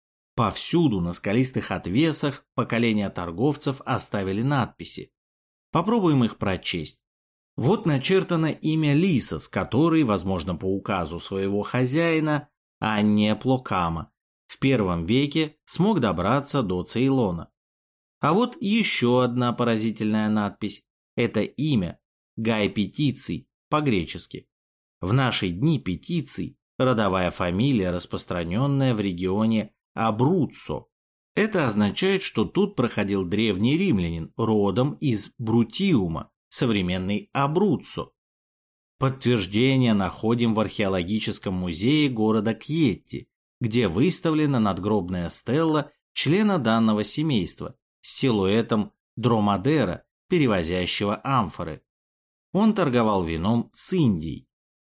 Повсюду на скалистых отвесах поколения торговцев оставили надписи. Попробуем их прочесть. Вот начертано имя Лисос, который, возможно, по указу своего хозяина, Анния Плокама, в первом веке смог добраться до Цейлона. А вот еще одна поразительная надпись. Это имя Гай Петиций по-гречески. В наши дни Петиций – родовая фамилия, распространенная в регионе Абруццо. Это означает, что тут проходил древний римлянин, родом из Брутиума, современный Абруццо. Подтверждение находим в археологическом музее города Кьетти, где выставлена надгробная стелла члена данного семейства с силуэтом дромадера, перевозящего амфоры. Он торговал вином с Индией.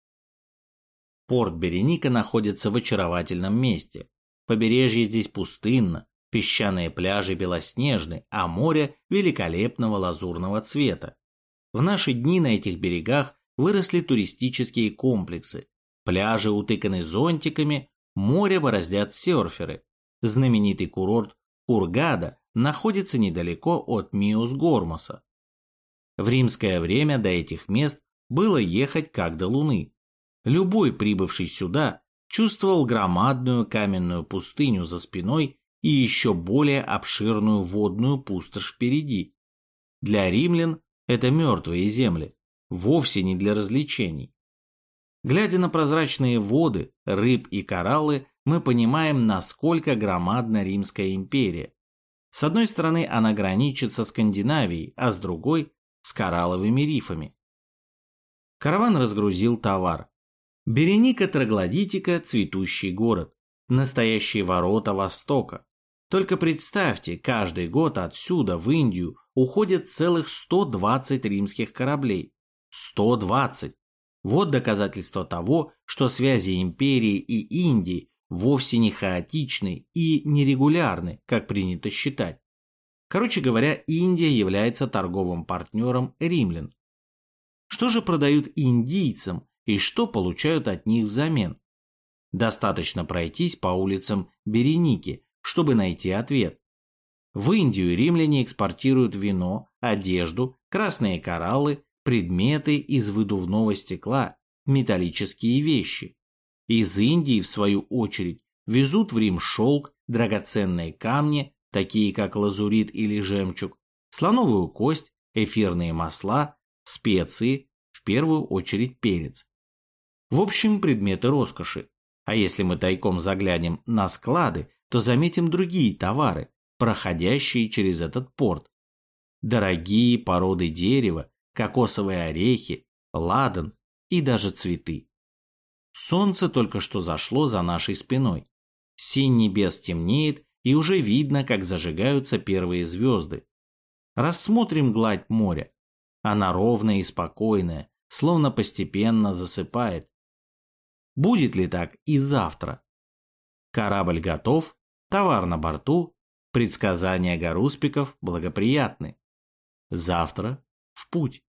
Порт Береника находится в очаровательном месте. Побережье здесь пустынно, песчаные пляжи белоснежны, а море великолепного лазурного цвета. В наши дни на этих берегах выросли туристические комплексы. Пляжи утыканы зонтиками, море бороздят серферы. Знаменитый курорт Хургада находится недалеко от Миос-Гормоса. В римское время до этих мест было ехать как до Луны. Любой прибывший сюда чувствовал громадную каменную пустыню за спиной и еще более обширную водную пустошь впереди. Для римлян это мертвые земли, вовсе не для развлечений. Глядя на прозрачные воды, рыб и кораллы, мы понимаем, насколько громадна Римская империя. С одной стороны, она граничит со Скандинавией, а с другой – с коралловыми рифами. Караван разгрузил товар. Береника Троглодитика – цветущий город, настоящие ворота Востока. Только представьте, каждый год отсюда в Индию уходят целых 120 римских кораблей. 120! Вот доказательство того, что связи империи и Индии вовсе не хаотичны и нерегулярны, как принято считать. Короче говоря, Индия является торговым партнером римлян. Что же продают индийцам и что получают от них взамен? Достаточно пройтись по улицам Береники, чтобы найти ответ. В Индию римляне экспортируют вино, одежду, красные кораллы, предметы из выдувного стекла, металлические вещи. Из Индии, в свою очередь, везут в Рим шелк, драгоценные камни, такие как лазурит или жемчуг, слоновую кость, эфирные масла, специи, в первую очередь перец. В общем, предметы роскоши. А если мы тайком заглянем на склады, то заметим другие товары, проходящие через этот порт. Дорогие породы дерева, кокосовые орехи, ладан и даже цветы. Солнце только что зашло за нашей спиной. Синь небес темнеет, и уже видно, как зажигаются первые звезды. Рассмотрим гладь моря. Она ровная и спокойная, словно постепенно засыпает. Будет ли так и завтра? Корабль готов, товар на борту, предсказания гаруспиков благоприятны. Завтра в путь.